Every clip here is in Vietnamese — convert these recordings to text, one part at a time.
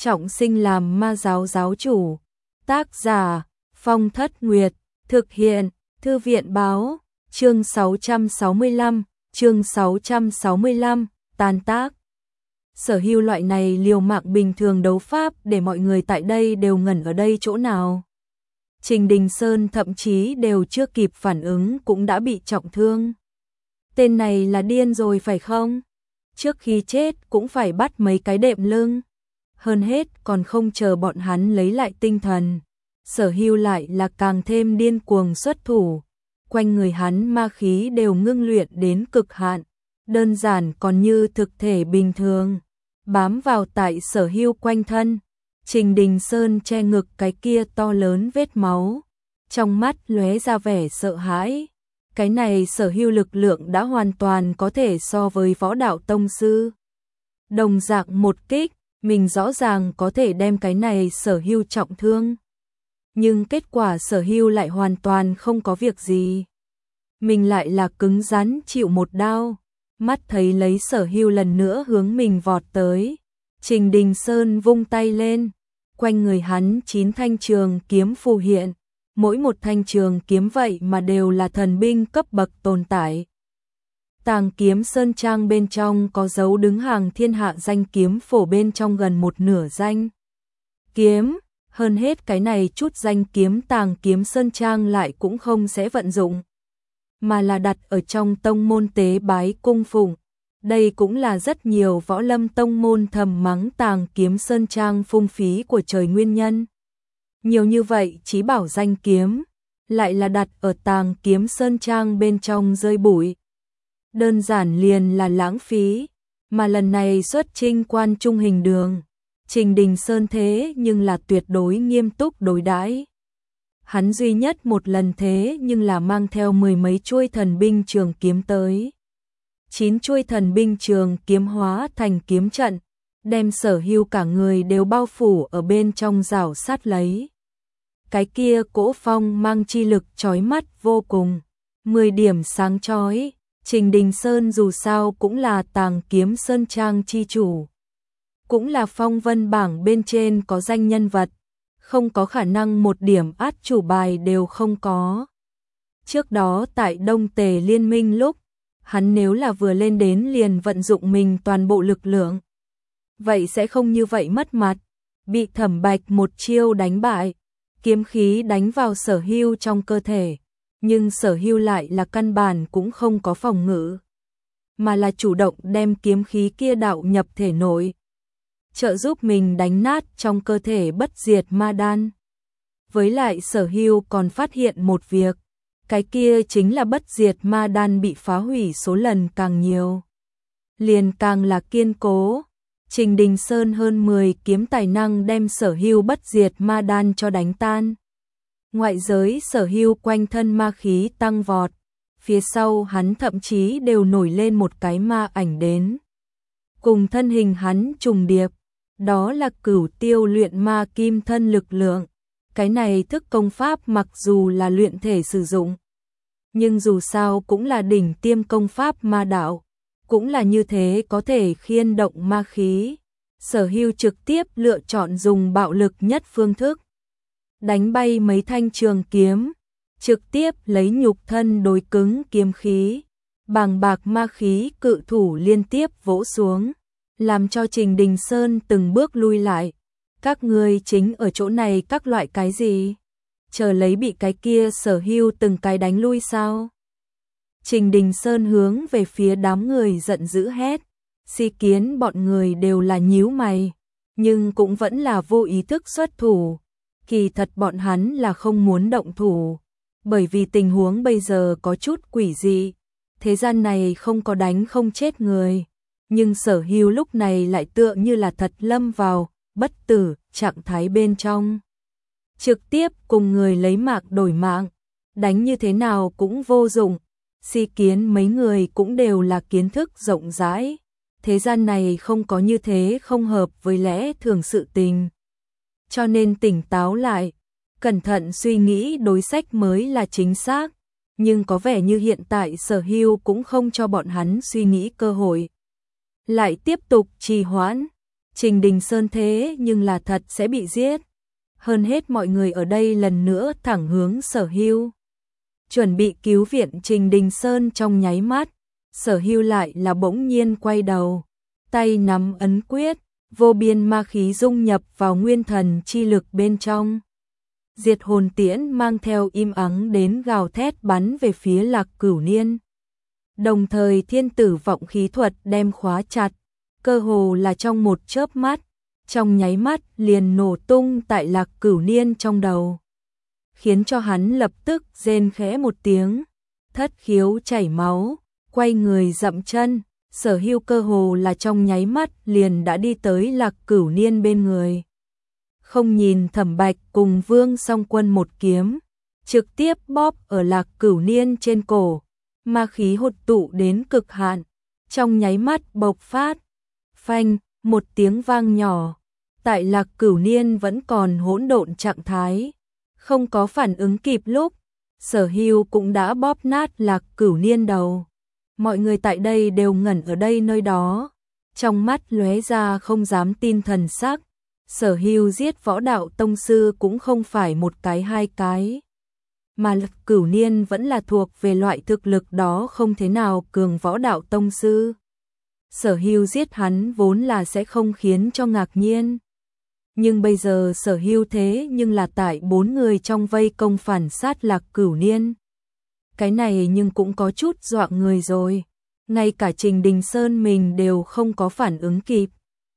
trọng sinh làm ma giáo giáo chủ. Tác giả Phong Thất Nguyệt. Thực hiện Thư viện báo. Chương 665, tàn tác. Sở Hưu loại này liều mạng bình thường đấu pháp để mọi người tại đây đều ngẩn ở đây chỗ nào. Trình Đình Sơn thậm chí đều chưa kịp phản ứng cũng đã bị trọng thương. Tên này là điên rồi phải không? Trước khi chết cũng phải bắt mấy cái đệm lưng. Hơn hết còn không chờ bọn hắn lấy lại tinh thần. Sở Hưu lại là càng thêm điên cuồng xuất thủ. Quanh người hắn ma khí đều ngưng luyện đến cực hạn. Đơn giản còn như thực thể bình thường. Bám vào tại Sở Hưu quanh thân. Trình Đình Sơn che ngực cái kia to lớn vết máu. Trong mắt lóe ra vẻ sợ hãi. Cái này Sở Hưu lực lượng đã hoàn toàn có thể so với võ đạo tông sư. Đồng dạng một kích, mình rõ ràng có thể đem cái này Sở Hưu trọng thương. Nhưng kết quả Sở Hưu lại hoàn toàn không có việc gì. Mình lại là cứng rắn chịu một đao. Mắt thấy lấy Sở Hưu lần nữa hướng mình vọt tới. Trình Đình Sơn vung tay lên. Quanh người hắn 9 thanh trường kiếm phù hiện. Mỗi một thanh trường kiếm vậy mà đều là thần binh cấp bậc tồn tại. Tàng Kiếm Sơn Trang bên trong có dấu đứng hàng thiên hạ danh kiếm phổ bên trong gần một nửa danh kiếm. Hơn hết cái này chút danh kiếm Tàng Kiếm Sơn Trang lại cũng không sẽ vận dụng, mà là đặt ở trong tông môn tế bái cung phụng. Đây cũng là rất nhiều võ lâm tông môn thầm mắng Tàng Kiếm Sơn Trang phung phí của trời nguyên nhân. Nhiều như vậy chí bảo danh kiếm, lại là đặt ở Tàng Kiếm Sơn Trang bên trong rơi bụi. Đơn giản liền là lãng phí, mà lần này xuất chinh quan trung hình đường. Trình Đình Sơn thế nhưng là tuyệt đối nghiêm túc đối đãi. Hắn duy nhất một lần thế nhưng là mang theo 10 mấy chuôi thần binh trường kiếm tới. 9 chuôi thần binh trường kiếm hóa thành kiếm trận, đem Sở Hưu cả người đều bao phủ ở bên trong rào sát lấy. Cái kia cỗ phong mang chi lực chói mắt vô cùng, 10 điểm sáng chói. Trình Đình Sơn dù sao cũng là Tàng Kiếm Sơn Trang chi chủ, cũng là phong vân bảng bên trên có danh nhân vật, không có khả năng một điểm át chủ bài đều không có. Trước đó tại Đông Tề Liên Minh lúc, hắn nếu là vừa lên đến liền vận dụng mình toàn bộ lực lượng, vậy sẽ không như vậy mất mặt, bị Thẩm Bạch một chiêu đánh bại, kiếm khí đánh vào Sở Hưu trong cơ thể. Nhưng Sở Hưu lại là căn bản cũng không có phòng ngự, mà là chủ động đem kiếm khí kia đạo nhập thể nội, trợ giúp mình đánh nát trong cơ thể bất diệt ma đan. Với lại Sở Hưu còn phát hiện một việc, cái kia chính là bất diệt ma đan bị phá hủy số lần càng nhiều, liền càng là kiên cố. Trình Đình Sơn hơn 10 kiếm tài năng đem Sở Hưu bất diệt ma đan cho đánh tan. Ngoại giới Sở Hưu quanh thân ma khí tăng vọt, phía sau hắn thậm chí đều nổi lên một cái ma ảnh đến. Cùng thân hình hắn trùng điệp, đó là Cửu Tiêu luyện ma kim thân lực lượng. Cái này thức công pháp mặc dù là luyện thể sử dụng, nhưng dù sao cũng là đỉnh tiêm công pháp ma đạo, cũng là như thế có thể khiên động ma khí. Sở Hưu trực tiếp lựa chọn dùng bạo lực nhất phương thức, đánh bay mấy thanh trường kiếm, trực tiếp lấy nhục thân đối cứng kiếm khí, bàng bạc ma khí cự thủ liên tiếp vỗ xuống, làm cho Trình Đình Sơn từng bước lui lại. Các ngươi chính ở chỗ này các loại cái gì? Chờ lấy bị cái kia Sở Hưu từng cái đánh lui sao? Trình Đình Sơn hướng về phía đám người giận dữ hét. Si Kiến bọn người đều là nhíu mày, nhưng cũng vẫn là vô ý thức xuất thủ. Kỳ thật bọn hắn là không muốn động thủ, bởi vì tình huống bây giờ có chút quỷ dị. Thế gian này không có đánh không chết người, nhưng Sở Hưu lúc này lại tựa như là thật lâm vào bất tử trạng thái bên trong. Trực tiếp cùng người lấy mạng đổi mạng, đánh như thế nào cũng vô dụng. Si Kiến mấy người cũng đều là kiến thức rộng rãi. Thế gian này không có như thế không hợp với lẽ thường sự tình. Cho nên tỉnh táo lại, cẩn thận suy nghĩ đối sách mới là chính xác. Nhưng có vẻ như hiện tại Sở Hưu cũng không cho bọn hắn suy nghĩ cơ hội. Lại tiếp tục trì hoãn. Trình Đình Sơn thế nhưng là thật sẽ bị giết. Hơn hết mọi người ở đây lần nữa thẳng hướng Sở Hưu. Chuẩn bị cứu viện Trình Đình Sơn trong nháy mắt, Sở Hưu lại là bỗng nhiên quay đầu, tay nắm ấn quyết, vô biên ma khí dung nhập vào nguyên thần chi lực bên trong. Diệt hồn tiễn mang theo im ắng đến gào thét bắn về phía Lạc Cửu Niên. Đồng thời thiên tử vọng khí thuật đem khóa chặt, cơ hồ là trong một chớp mắt, trong nháy mắt liền nổ tung tại Lạc Cửu Niên trong đầu, khiến cho hắn lập tức rên khẽ một tiếng, thất khiếu chảy máu, quay người dậm chân. Sở Hưu cơ hồ là trong nháy mắt liền đã đi tới Lạc Cửu Niên bên người. Không nhìn Thẩm Bạch cùng Vương Song Quân một kiếm, trực tiếp bóp ở Lạc Cửu Niên trên cổ, ma khí hột tụ đến cực hạn, trong nháy mắt bộc phát. Phanh, một tiếng vang nhỏ, tại Lạc Cửu Niên vẫn còn hỗn độn trạng thái, không có phản ứng kịp lúc, Sở Hưu cũng đã bóp nát Lạc Cửu Niên đầu. Mọi người tại đây đều ngẩn ở đây nơi đó, trong mắt lóe ra không dám tin thần sắc. Sở Hưu giết võ đạo tông sư cũng không phải một cái hai cái, mà Lạc Cửu Niên vẫn là thuộc về loại thực lực đó không thế nào cường võ đạo tông sư. Sở Hưu giết hắn vốn là sẽ không khiến cho ngạc nhiên, nhưng bây giờ Sở Hưu thế nhưng là tại 4 người trong vây công phản sát Lạc Cửu Niên. Cái này nhưng cũng có chút dọa người rồi, ngay cả Trình Đình Sơn mình đều không có phản ứng kịp.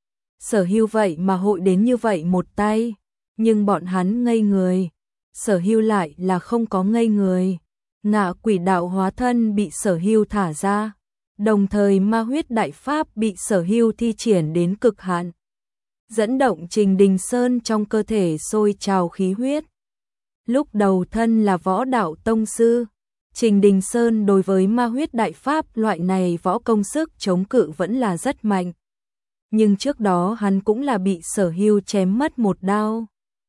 Sở Hưu vậy mà hội đến như vậy một tay, nhưng bọn hắn ngây người, Sở Hưu lại là không có ngây người. Ngạ quỷ đạo hóa thân bị Sở Hưu thả ra, đồng thời ma huyết đại pháp bị Sở Hưu thi triển đến cực hạn, dẫn động Trình Đình Sơn trong cơ thể sôi trào khí huyết. Lúc đầu thân là võ đạo tông sư, Trình Đình Sơn đối với ma huyết đại pháp loại này võ công sức chống cự vẫn là rất mạnh. Nhưng trước đó hắn cũng là bị Sở Hưu chém mất một đao,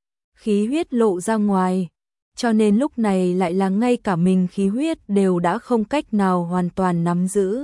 khí huyết lộ ra ngoài, cho nên lúc này lại là ngay cả mình khí huyết đều đã không cách nào hoàn toàn nắm giữ.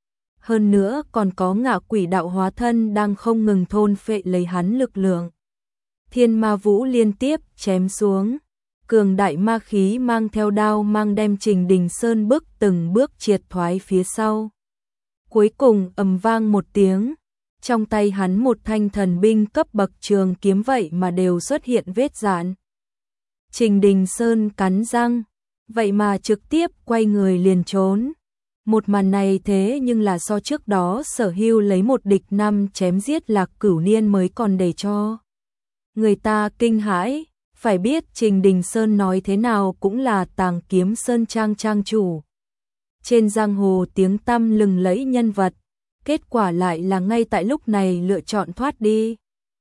Hơn nữa còn có ngạ quỷ đạo hóa thân đang không ngừng thôn phệ lấy hắn lực lượng. Thiên ma vũ liên tiếp chém xuống, cường đại ma khí mang theo đao mang đem Trình Đình Sơn từng bước triệt thoái phía sau. Cuối cùng ầm vang một tiếng, trong tay hắn một thanh thần binh cấp bậc trường kiếm vậy mà đều xuất hiện vết rạn. Trình Đình Sơn cắn răng, vậy mà trực tiếp quay người liền trốn. Một màn này thế nhưng là so trước đó Sở Hưu lấy một địch 5 chém giết Lạc Cửu Niên mới còn để cho người ta kinh hãi. Phải biết Trình Đình Sơn nói thế nào cũng là Tàng Kiếm Sơn Trang trang chủ, trên giang hồ tiếng tăm lừng lẫy nhân vật, kết quả lại là ngay tại lúc này lựa chọn thoát đi.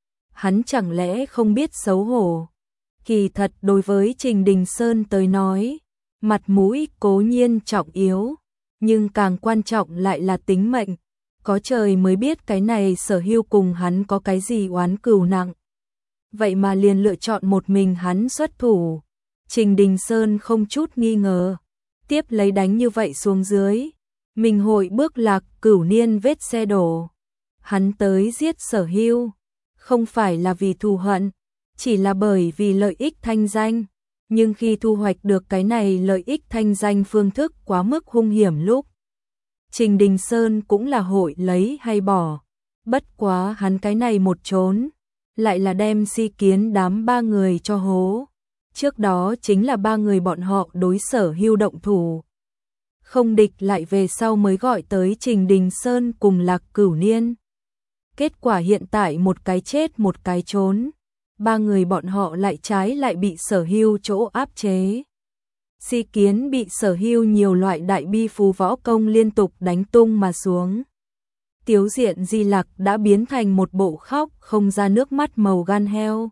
Hắn chẳng lẽ không biết xấu hổ? Kỳ thật đối với Trình Đình Sơn tới nói, mặt mũi cố nhiên trọng yếu, nhưng càng quan trọng lại là tính mệnh. Có trời mới biết cái này Sở Hưu cùng hắn có cái gì oán cừu nặng. Vậy mà liền lựa chọn một mình hắn xuất thủ. Trình Đình Sơn không chút nghi ngờ, tiếp lấy đánh như vậy xuống dưới, mình hội bước Lạc Cửu Niên vết xe đổ. Hắn tới giết Sở Hưu, không phải là vì thù hận, chỉ là bởi vì lợi ích thanh danh. Nhưng khi thu hoạch được cái này lợi ích thanh danh phương thức quá mức hung hiểm lúc, Trình Đình Sơn cũng là hội lấy hay bỏ. Bất quá hắn cái này một trốn, lại là đem Si Kiến đám 3 người cho hố. Trước đó chính là 3 người bọn họ đối Sở Hưu động thủ, không địch lại về sau mới gọi tới Trình Đình Sơn cùng Lạc Cửu Niên. Kết quả hiện tại một cái chết một cái trốn, 3 người bọn họ lại trái lại bị Sở Hưu chỗ áp chế. Si Kiến bị Sở Hưu nhiều loại đại bi phú võ công liên tục đánh tung mà xuống. Tiếu Diện Di Lặc đã biến thành một bộ khóc không ra nước mắt màu gan heo.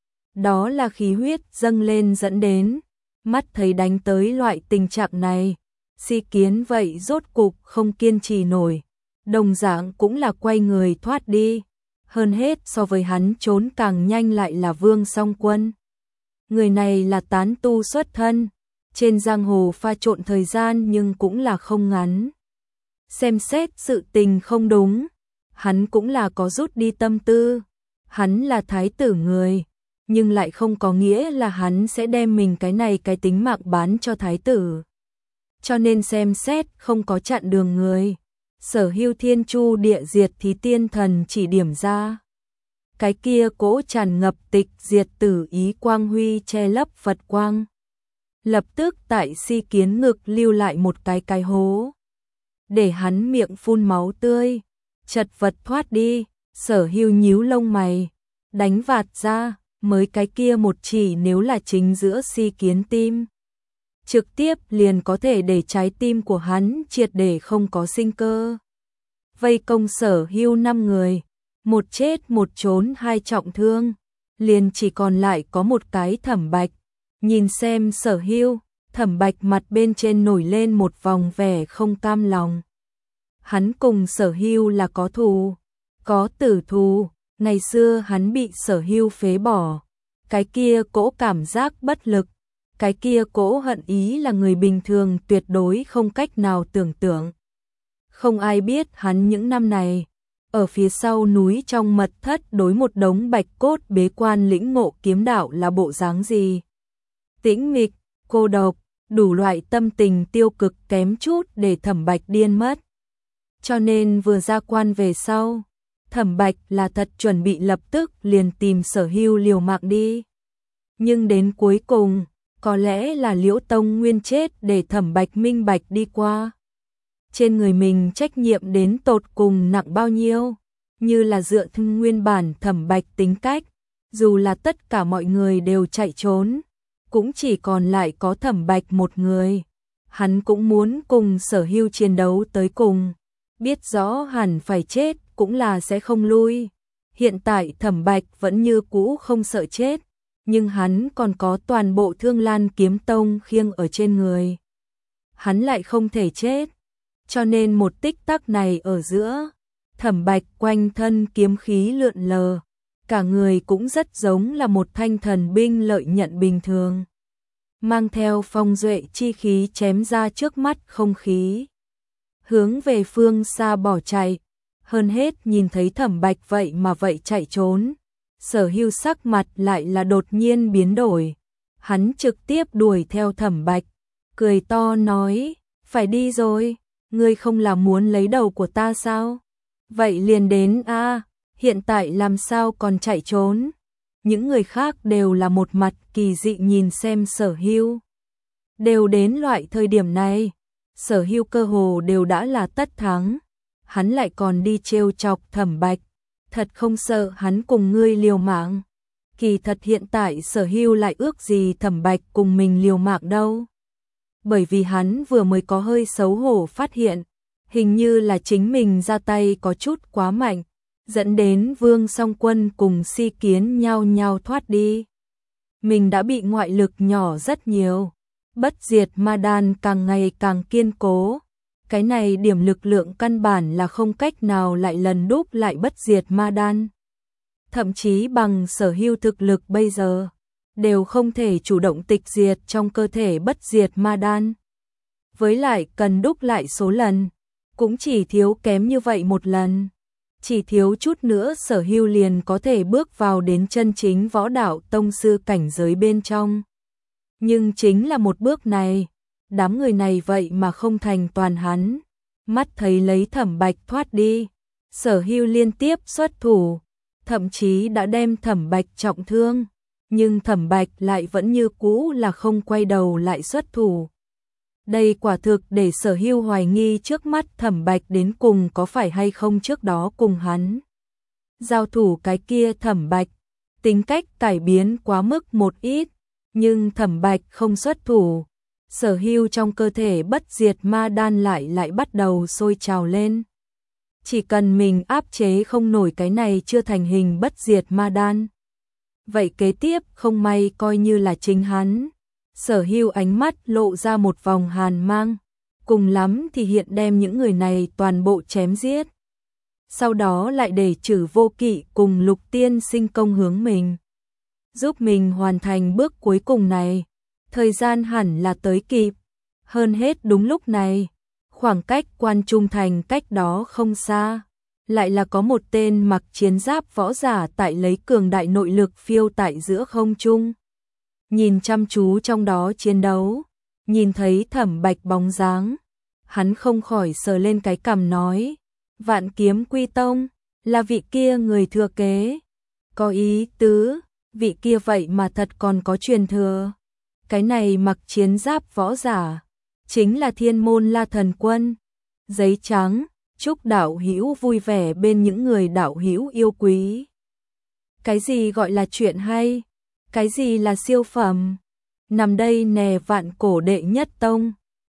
Đó là khí huyết dâng lên dẫn đến, mắt thấy đánh tới loại tình trạng này, Si Kiến vậy rốt cục không kiên trì nổi, đồng dạng cũng là quay người thoát đi. Hơn hết so với hắn trốn càng nhanh lại là Vương Song Quân. Người này là tán tu xuất thân, trên giang hồ pha trộn thời gian nhưng cũng là không ngắn. Xem xét sự tình không đúng, hắn cũng là có rút đi tâm tư, hắn là thái tử người, nhưng lại không có nghĩa là hắn sẽ đem mình cái tính mạng bán cho thái tử. Cho nên xem xét không có chặn đường người. Sở Hưu thiên chu địa diệt thí tiên thần chỉ điểm ra. Cái kia cỗ tràn ngập tịch diệt tử ý quang huy che lấp Phật quang. Lập tức tại Si Kiến ngực lưu lại một cái hố. Để hắn miệng phun máu tươi, chật vật thoát đi. Sở Hưu nhíu lông mày, đánh vạt ra, mới cái kia một chỉ nếu là chính giữa Si Kiến tim. Trực tiếp liền có thể để trái tim của hắn triệt để không có sinh cơ. Vây công Sở Hưu 5 người, một chết một trốn 2 trọng thương, liền chỉ còn lại có một cái Thẩm Bạch. Nhìn xem Sở Hưu, Thẩm Bạch mặt bên trên nổi lên một vòng vẻ không cam lòng. Hắn cùng Sở Hưu là có thù, có tử thù, ngày xưa hắn bị Sở Hưu phế bỏ, cái kia cỗ cảm giác bất lực, cái kia cỗ hận ý là người bình thường tuyệt đối không cách nào tưởng tượng. Không ai biết hắn những năm này, ở phía sau núi trong mật thất đối một đống bạch cốt bế quan lĩnh ngộ kiếm đạo là bộ dáng gì. Tĩnh mịch, cô độc, đủ loại tâm tình tiêu cực kém chút để Thẩm Bạch điên mất. Cho nên vừa ra quan về sau, Thẩm Bạch là thật chuẩn bị lập tức liền tìm Sở Hưu liều mạng đi. Nhưng đến cuối cùng, có lẽ là Liễu Tông Nguyên chết để Thẩm Bạch minh bạch đi qua. Trên người mình trách nhiệm đến tột cùng nặng bao nhiêu, như là dựa theo nguyên bản Thẩm Bạch tính cách, dù là tất cả mọi người đều chạy trốn, cũng chỉ còn lại có Thẩm Bạch một người. Hắn cũng muốn cùng Sở Hưu chiến đấu tới cùng, biết rõ hẳn phải chết cũng là sẽ không lui. Hiện tại Thẩm Bạch vẫn như cũ không sợ chết, nhưng hắn còn có toàn bộ Thương Lan Kiếm Tông khiêng ở trên người. Hắn lại không thể chết, cho nên một tích tắc này ở giữa, Thẩm Bạch quanh thân kiếm khí lượn lờ, cả người cũng rất giống là một thanh thần binh lợi nhận bình thường, mang theo phong duệ chi khí chém ra trước mắt không khí, hướng về phương xa bỏ chạy. Hơn hết nhìn thấy Thẩm Bạch vậy mà vậy chạy trốn, Sở Hưu sắc mặt lại là đột nhiên biến đổi. Hắn trực tiếp đuổi theo Thẩm Bạch, cười to nói, phải đi rồi, ngươi không là muốn lấy đầu của ta sao? Vậy liền đến a, hiện tại làm sao còn chạy trốn? Những người khác đều là một mặt kỳ dị nhìn xem Sở Hưu. Đều đến loại thời điểm này, Sở Hưu cơ hồ đều đã là tất thắng, hắn lại còn đi trêu chọc Thẩm Bạch, thật không sợ hắn cùng ngươi liều mạng. Kỳ thật hiện tại Sở Hưu lại ước gì Thẩm Bạch cùng mình liều mạng đâu. Bởi vì hắn vừa mới có hơi xấu hổ phát hiện, hình như là chính mình ra tay có chút quá mạnh, dẫn đến Vương Song Quân cùng Si Kiến nhau nhau thoát đi. Mình đã bị ngoại lực nhỏ rất nhiều, bất diệt ma đan càng ngày càng kiên cố. Cái này điểm lực lượng căn bản là không cách nào lại lần đúc lại bất diệt ma đan. Thậm chí bằng Sở Hưu thực lực bây giờ, đều không thể chủ động tịch diệt trong cơ thể bất diệt ma đan. Với lại cần đúc lại số lần, cũng chỉ thiếu kém như vậy một lần. Chỉ thiếu chút nữa Sở Hưu liền có thể bước vào đến chân chính võ đạo tông sư cảnh giới bên trong. Nhưng chính là một bước này, đám người này vậy mà không thành toàn hắn. Mắt thấy lấy Thẩm Bạch thoát đi, Sở Hưu liên tiếp xuất thủ, thậm chí đã đem Thẩm Bạch trọng thương, nhưng Thẩm Bạch lại vẫn như cũ là không quay đầu lại xuất thủ. Đây quả thực để Sở Hưu hoài nghi trước mắt Thẩm Bạch đến cùng có phải hay không trước đó cùng hắn giao thủ cái kia Thẩm Bạch, tính cách cải biến quá mức một ít, nhưng Thẩm Bạch không xuất thủ. Sở Hưu trong cơ thể bất diệt ma đan lại bắt đầu sôi trào lên. Chỉ cần mình áp chế không nổi cái này chưa thành hình bất diệt ma đan, vậy kế tiếp không may coi như là chính hắn. Sở Hưu ánh mắt lộ ra một vòng hàn mang, cùng lắm thì hiện đem những người này toàn bộ chém giết. Sau đó lại để Trử Vô Kỵ cùng Lục Tiên Sinh công hướng mình, giúp mình hoàn thành bước cuối cùng này. Thời gian hẳn là tới kịp. Hơn hết đúng lúc này, khoảng cách Quan Trung Thành cách đó không xa, lại là có một tên mặc chiến giáp võ giả tại lấy cường đại nội lực phiêu tại giữa không trung. Nhìn chăm chú trong đó chiến đấu, nhìn thấy Thẩm Bạch bóng dáng, hắn không khỏi sờ lên cái cằm nói, Vạn Kiếm Quy Tông, là vị kia người thừa kế. Có ý tứ, vị kia vậy mà thật còn có truyền thừa. Cái này mặc chiến giáp võ giả, chính là Thiên Môn La Thần Quân. Giấy trắng, chúc đạo hữu vui vẻ bên những người đạo hữu yêu quý. Cái gì gọi là chuyện hay? Cái gì là siêu phẩm? Nằm đây nè vạn cổ đệ nhất tông.